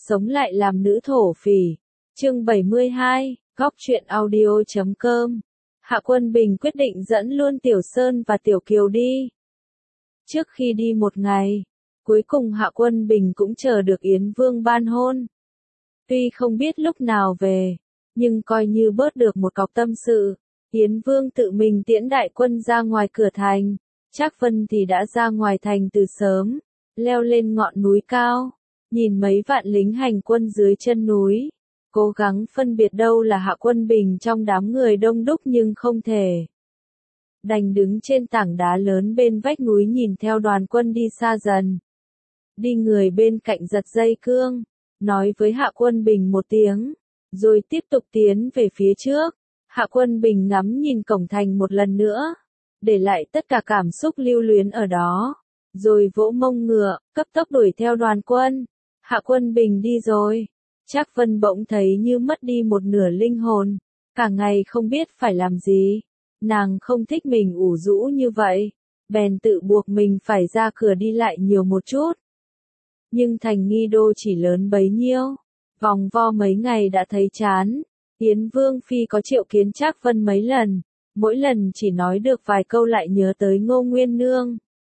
sống lại làm nữ thổ phỉ. Chương 72, góc truyện audio.com. Hạ Quân Bình quyết định dẫn luôn Tiểu Sơn và Tiểu Kiều đi. Trước khi đi một ngày, cuối cùng Hạ Quân Bình cũng chờ được Yến Vương ban hôn. Tuy không biết lúc nào về, nhưng coi như bớt được một cọc tâm sự. Yến Vương tự mình tiễn đại quân ra ngoài cửa thành, Trác Vân thì đã ra ngoài thành từ sớm, leo lên ngọn núi cao, nhìn mấy vạn lính hành quân dưới chân núi, cố gắng phân biệt đâu là Hạ Quân Bình trong đám người đông đúc nhưng không thể. Đành đứng trên tảng đá lớn bên vách núi nhìn theo đoàn quân đi xa dần. Đi người bên cạnh giật dây cương, nói với Hạ Quân Bình một tiếng, rồi tiếp tục tiến về phía trước. Hạ Quân Bình ngắm nhìn cổng thành một lần nữa, để lại tất cả cảm xúc lưu luyến ở đó, rồi vỗ mông ngựa, cấp tốc đuổi theo đoàn quân. Hạ Quân Bình đi rồi, Trác Vân bỗng thấy như mất đi một nửa linh hồn, cả ngày không biết phải làm gì. Nàng không thích mình ủ rũ như vậy, bèn tự buộc mình phải ra cửa đi lại nhiều một chút. Nhưng thành Nghi Đô chỉ lớn bấy nhiêu, vòng vo mấy ngày đã thấy chán. Yến Vương Phi có triệu kiến Trác Vân mấy lần, mỗi lần chỉ nói được vài câu lại nhớ tới Ngô Nguyên Nương.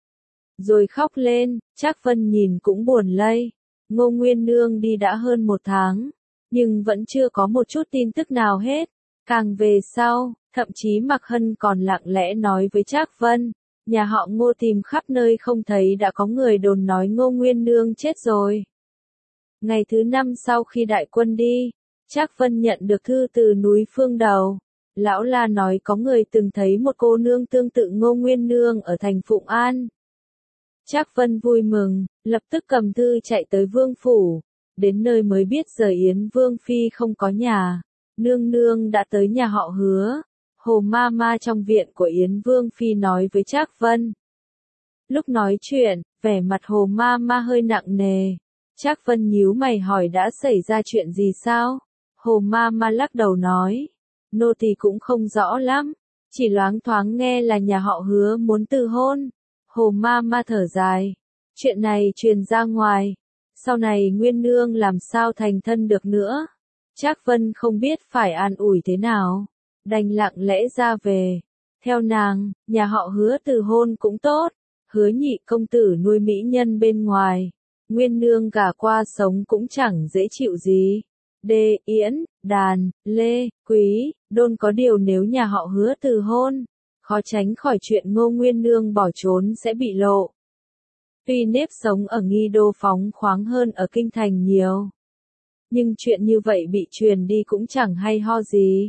Rồi khóc lên, Trác Vân nhìn cũng buồn lây. Ngô Nguyên Nương đi đã hơn một tháng, nhưng vẫn chưa có một chút tin tức nào hết. Càng về sau, thậm chí Mạc Hân còn lặng lẽ nói với Trác Vân, nhà họ Ngô tìm khắp nơi không thấy đã có người đồn nói Ngô Nguyên Nương chết rồi. Ngày thứ 5 sau khi đại quân đi, Trác Vân nhận được thư từ núi Phương Đầu. Lão La nói có người từng thấy một cô nương tương tự Ngô Nguyên Nương ở thành Phụng An. Trác Vân vui mừng, lập tức cầm thư chạy tới Vương Phủ. Đến nơi mới biết giờ Yến Vương Phi không có nhà. Nương nương đã tới nhà họ Hứa. Hồ Ma Ma trong viện của Yến Vương Phi nói với Trác Vân. Lúc nói chuyện, vẻ mặt Hồ Ma Ma hơi nặng nề. Trác Vân nhíu mày hỏi đã xảy ra chuyện gì sao? Hồ Ma Ma lắc đầu nói. Nô tỳ cũng không rõ lắm, chỉ loáng thoáng nghe là nhà họ Hứa muốn từ hôn. Hồ Ma Ma thở dài. Chuyện này truyền ra ngoài, sau này Nguyên Nương làm sao thành thân được nữa. Trác Vân không biết phải an ủi thế nào, đành lặng lẽ ra về. Theo nàng, nhà họ Hứa từ hôn cũng tốt, Hứa nhị công tử nuôi mỹ nhân bên ngoài, Nguyên Nương gả qua sống cũng chẳng dễ chịu gì. Đê, Yến, Đàn, Lê, Quý, Đôn có điều nếu nhà họ Hứa từ hôn, khó tránh khỏi chuyện Ngô Nguyên Nương bỏ trốn sẽ bị lộ. Tuy nếp sống ở Nghi Đô phóng khoáng hơn ở Kinh Thành nhiều, nhưng chuyện như vậy bị truyền đi cũng chẳng hay ho gì.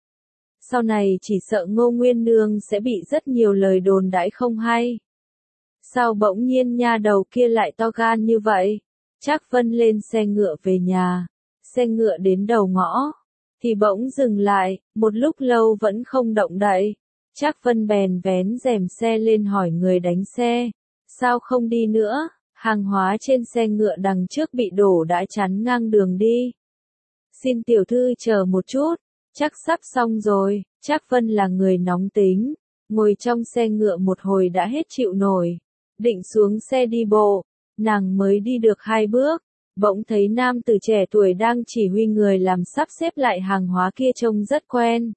Sau này chỉ sợ Ngô Nguyên Nương sẽ bị rất nhiều lời đồn đãi không hay. Sao bỗng nhiên nha đầu kia lại to gan như vậy? Trác Vân lên xe ngựa về nhà. Xe ngựa đến đầu ngõ, thì bỗng dừng lại, một lúc lâu vẫn không động đậy. Trác Vân bèn vén rèm xe lên hỏi người đánh xe, sao không đi nữa? Hàng hóa trên xe ngựa đằng trước bị đổ đã chắn ngang đường đi. Xin tiểu thư chờ một chút, chắc sắp xong rồi. Trác Vân là người nóng tính, ngồi trong xe ngựa một hồi đã hết chịu nổi, định xuống xe đi bộ, nàng mới đi được 2 bước. Bỗng thấy nam tử trẻ tuổi đang chỉ huy người làm sắp xếp lại hàng hóa kia trông rất quen.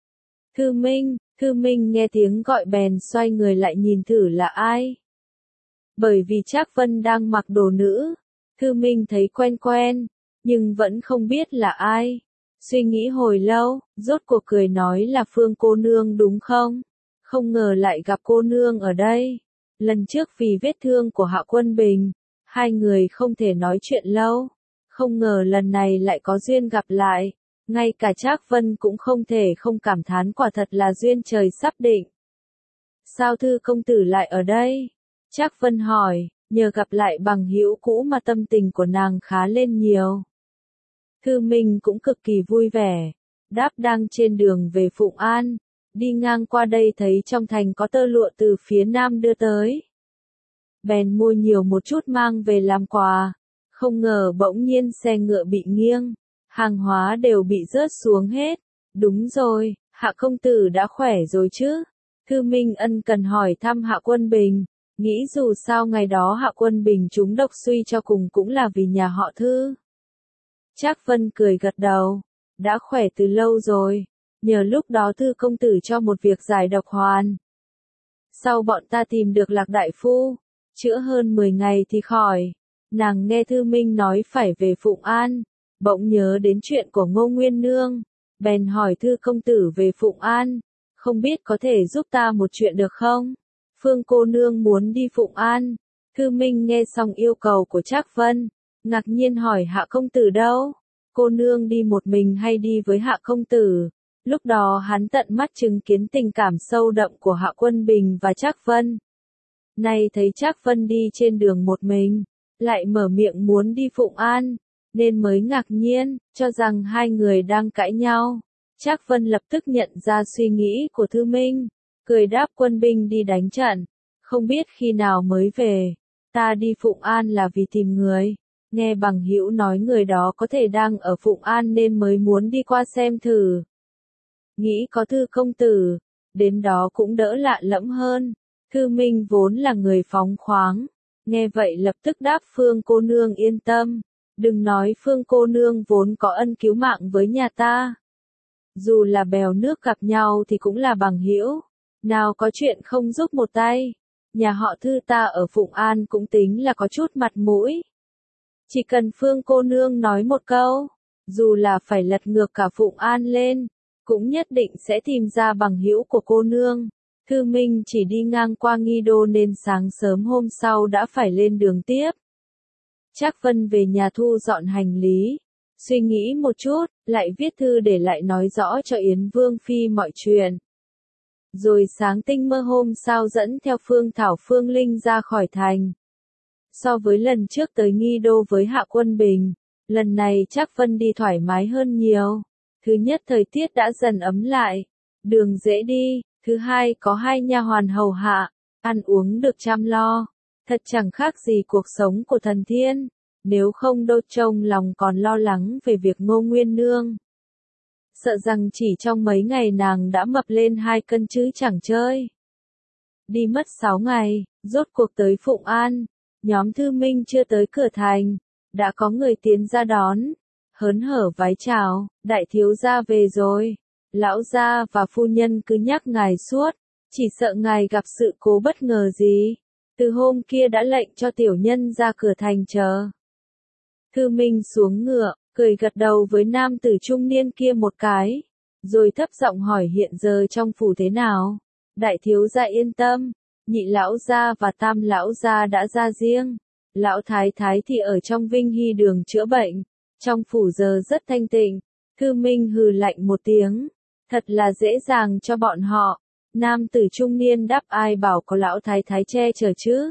Thư Minh nghe tiếng gọi bèn xoay người lại nhìn thử là ai. Bởi vì Trác Vân đang mặc đồ nữ, Thư Minh thấy quen quen, nhưng vẫn không biết là ai. Suy nghĩ hồi lâu, rốt cuộc cười nói là Phương cô nương đúng không? Không ngờ lại gặp cô nương ở đây. Lần trước vì vết thương của Hạ Quân Bình, hai người không thể nói chuyện lâu, không ngờ lần này lại có duyên gặp lại, ngay cả Trác Vân cũng không thể không cảm thán quả thật là duyên trời sắp định. Sao Thư công tử lại ở đây? Trác Vân hỏi, nhờ gặp lại bằng hữu cũ mà tâm tình của nàng khá lên nhiều. Thư Minh cũng cực kỳ vui vẻ, đáp đang trên đường về Phụng An, đi ngang qua đây thấy trong thành có tơ lụa từ phía nam đưa tới. Bèn mua nhiều một chút mang về làm quà, không ngờ bỗng nhiên xe ngựa bị nghiêng, hàng hóa đều bị rớt xuống hết. Đúng rồi, Hạ công tử đã khỏe rồi chứ? Thư Minh ân cần hỏi thăm Hạ Quân Bình, nghĩ dù sao ngày đó Hạ Quân Bình trúng độc suy cho cùng cũng là vì nhà họ Thư. Trác Vân cười gật đầu. Đã khỏe từ lâu rồi. Nhờ lúc đó Thư công tử cho một việc giải độc hoàn. Sau bọn ta tìm được Lạc đại phu. Chữa hơn 10 ngày thì khỏi. Nàng nghe Thư Minh nói phải về Phụng An. Bỗng nhớ đến chuyện của Ngô Nguyên Nương. Bèn hỏi Thư công tử về Phụng An. Không biết có thể giúp ta một chuyện được không? Phương cô nương muốn đi Phụng An. Thư Minh nghe xong yêu cầu của Trác Vân. Ngạc nhiên hỏi Hạ công tử đâu? Cô nương đi một mình hay đi với Hạ công tử? Lúc đó hắn tận mắt chứng kiến tình cảm sâu đậm của Hạ Quân Bình và Trác Vân. Nay thấy Trác Vân đi trên đường một mình, lại mở miệng muốn đi Phụng An, nên mới ngạc nhiên, cho rằng hai người đang cãi nhau. Trác Vân lập tức nhận ra suy nghĩ của Thư Minh, cười đáp quân binh đi đánh trận, không biết khi nào mới về. Ta đi Phụng An là vì tìm người, nghe bằng hữu nói người đó có thể đang ở Phụng An nên mới muốn đi qua xem thử. Nghĩ có Thư công tử, đến đó cũng đỡ lạ lẫm hơn. Thư Minh vốn là người phóng khoáng, nghe vậy lập tức đáp Phương cô nương yên tâm, đừng nói Phương cô nương vốn có ân cứu mạng với nhà ta. Dù là bèo nước gặp nhau thì cũng là bằng hữu, nào có chuyện không giúp một tay. Nhà họ Thư ta ở Phụng An cũng tính là có chút mặt mũi. Chỉ cần Phương cô nương nói một câu, dù là phải lật ngược cả Phụng An lên, cũng nhất định sẽ tìm ra bằng hữu của cô nương. Thư Minh chỉ đi ngang qua Nghi Đô nên sáng sớm hôm sau đã phải lên đường tiếp. Trác Vân về nhà thu dọn hành lý, suy nghĩ một chút, lại viết thư để lại nói rõ cho Yến Vương Phi mọi chuyện. Rồi sáng tinh mơ hôm sau dẫn theo Phương Thảo Phương Linh ra khỏi thành. So với lần trước tới Nghi Đô với Hạ Quân Bình, lần này Trác Vân đi thoải mái hơn nhiều. Thứ nhất thời tiết đã dần ấm lại, đường dễ đi. Thứ hai có hai nha hoàn hầu hạ, ăn uống được chăm lo, thật chẳng khác gì cuộc sống của thần thiên, nếu không đâu trông lòng còn lo lắng về việc Ngô Nguyên Nương. Sợ rằng chỉ trong mấy ngày nàng đã mập lên 2 cân chứ chẳng chơi. Đi mất 6 ngày, rốt cuộc tới Phụng An, nhóm Thư Minh chưa tới cửa thành, đã có người tiến ra đón, hớn hở vái chào, đại thiếu gia về rồi. Lão gia và phu nhân cứ nhắc ngài suốt, chỉ sợ ngài gặp sự cố bất ngờ gì. Từ hôm kia đã lệnh cho tiểu nhân ra cửa thành chờ. Thư Minh xuống ngựa, cười gật đầu với nam tử trung niên kia một cái, rồi thấp giọng hỏi hiện giờ trong phủ thế nào. Đại thiếu gia yên tâm, nhị lão gia và tam lão gia đã ra riêng. Lão thái thái thì ở trong Vinh Hy đường chữa bệnh, trong phủ giờ rất thanh tịnh. Thư Minh hừ lạnh một tiếng. Thật là dễ dàng cho bọn họ. Nam tử trung niên đáp ai bảo có lão thái thái che chở chứ.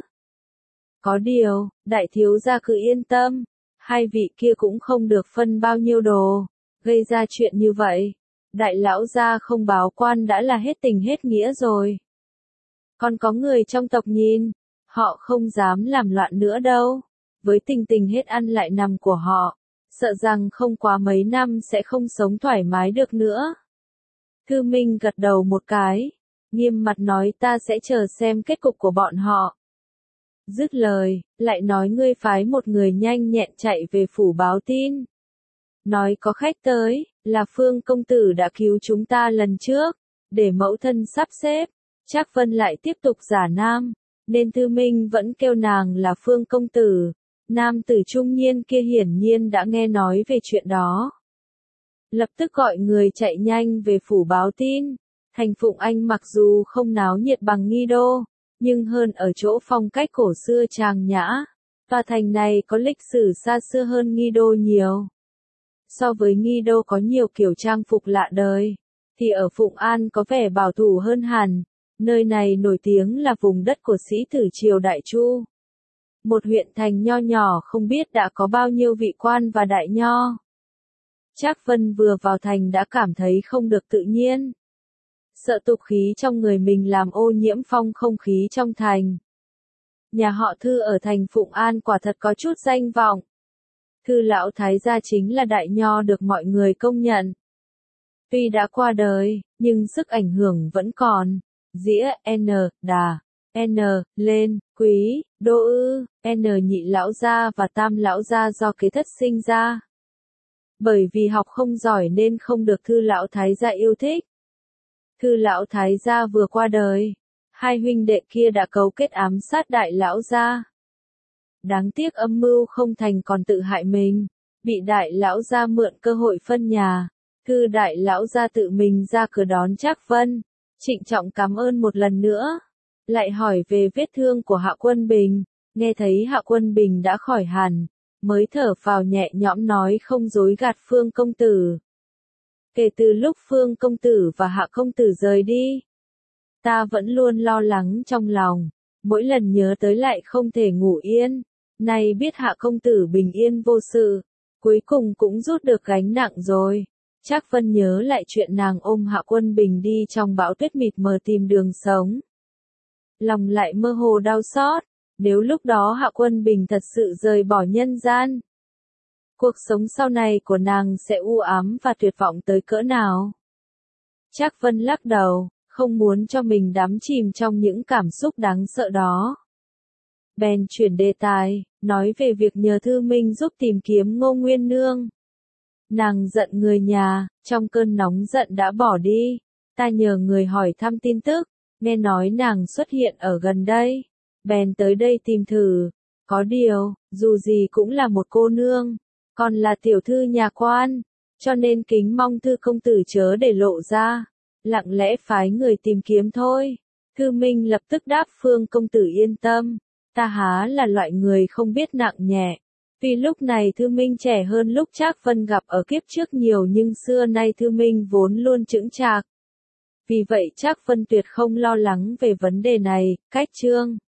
Có điều, đại thiếu gia cứ yên tâm. Hai vị kia cũng không được phân bao nhiêu đồ. Gây ra chuyện như vậy. Đại lão gia không báo quan đã là hết tình hết nghĩa rồi. Còn có người trong tộc nhìn. Họ không dám làm loạn nữa đâu. Với tình tình hết ăn lại nằm của họ. Sợ rằng không quá mấy năm sẽ không sống thoải mái được nữa. Thư Minh gật đầu một cái, nghiêm mặt nói ta sẽ chờ xem kết cục của bọn họ. Dứt lời, lại nói ngươi phái một người nhanh nhẹn chạy về phủ báo tin. Nói có khách tới, là Phương công tử đã cứu chúng ta lần trước, để mẫu thân sắp xếp. Trác Vân lại tiếp tục giả nam, nên Thư Minh vẫn kêu nàng là Phương công tử. Nam tử trung niên kia hiển nhiên đã nghe nói về chuyện đó. Lập tức gọi người chạy nhanh về phủ báo tin. Thành Phụng Anh mặc dù không náo nhiệt bằng Nghi Đô, nhưng hơn ở chỗ phong cách cổ xưa trang nhã. Tòa thành này có lịch sử xa xưa hơn Nghi Đô nhiều. So với Nghi Đô có nhiều kiểu trang phục lạ đời, thì ở Phụng An có vẻ bảo thủ hơn hẳn. Nơi này nổi tiếng là vùng đất của sĩ tử triều Đại Chu. Một huyện thành nho nhỏ không biết đã có bao nhiêu vị quan và đại nho. Trác Vân vừa vào thành đã cảm thấy không được tự nhiên. Sợ tục khí trong người mình làm ô nhiễm phong không khí trong thành. Nhà họ Thư ở thành Phụng An quả thật có chút danh vọng. Thư lão thái gia chính là đại nho được mọi người công nhận. Tuy đã qua đời, nhưng sức ảnh hưởng vẫn còn. Dĩa, N, Đà, N, lên, Quý, Đô Ư, N nhị lão gia và tam lão gia do kế thất sinh ra. Bởi vì học không giỏi nên không được Thư lão thái gia yêu thích. Thư lão thái gia vừa qua đời, hai huynh đệ kia đã cấu kết ám sát đại lão gia. Đáng tiếc âm mưu không thành còn tự hại mình, bị đại lão gia mượn cơ hội phân nhà. Thư đại lão gia tự mình ra cửa đón Trác Vân, trịnh trọng cảm ơn một lần nữa. Lại hỏi về vết thương của Hạ Quân Bình, nghe thấy Hạ Quân Bình đã khỏi hẳn, mới thở phào nhẹ nhõm nói không dối gạt Phương công tử. Kể từ lúc Phương công tử và Hạ công tử rời đi, ta vẫn luôn lo lắng trong lòng, mỗi lần nhớ tới lại không thể ngủ yên. Nay biết Hạ công tử bình yên vô sự, cuối cùng cũng rút được gánh nặng rồi. Trác Vân nhớ lại chuyện nàng ôm Hạ Quân Bình đi trong bão tuyết mịt mờ tìm đường sống. Lòng lại mơ hồ đau xót, nếu lúc đó Hạ Quân Bình thật sự rời bỏ nhân gian, cuộc sống sau này của nàng sẽ u ám và tuyệt vọng tới cỡ nào. Trác Vân lắc đầu, không muốn cho mình đắm chìm trong những cảm xúc đáng sợ đó. Bèn chuyển đề tài, nói về việc nhờ Thư Minh giúp tìm kiếm Ngô Nguyên Nương. Nàng giận người nhà, trong cơn nóng giận đã bỏ đi. Ta nhờ người hỏi thăm tin tức, nghe nói nàng xuất hiện ở gần đây. Bèn tới đây tìm thử. Có điều, dù gì cũng là một cô nương, còn là tiểu thư nhà quan, cho nên kính mong Thư công tử chớ để lộ ra. Lặng lẽ phái người tìm kiếm thôi. Thư Minh lập tức đáp Phương công tử yên tâm. Ta há là loại người không biết nặng nhẹ. Vì lúc này Thư Minh trẻ hơn lúc Trác Vân gặp ở kiếp trước nhiều nhưng xưa nay Thư Minh vốn luôn chững chạc. Vì vậy Trác Vân tuyệt không lo lắng về vấn đề này. Cách chương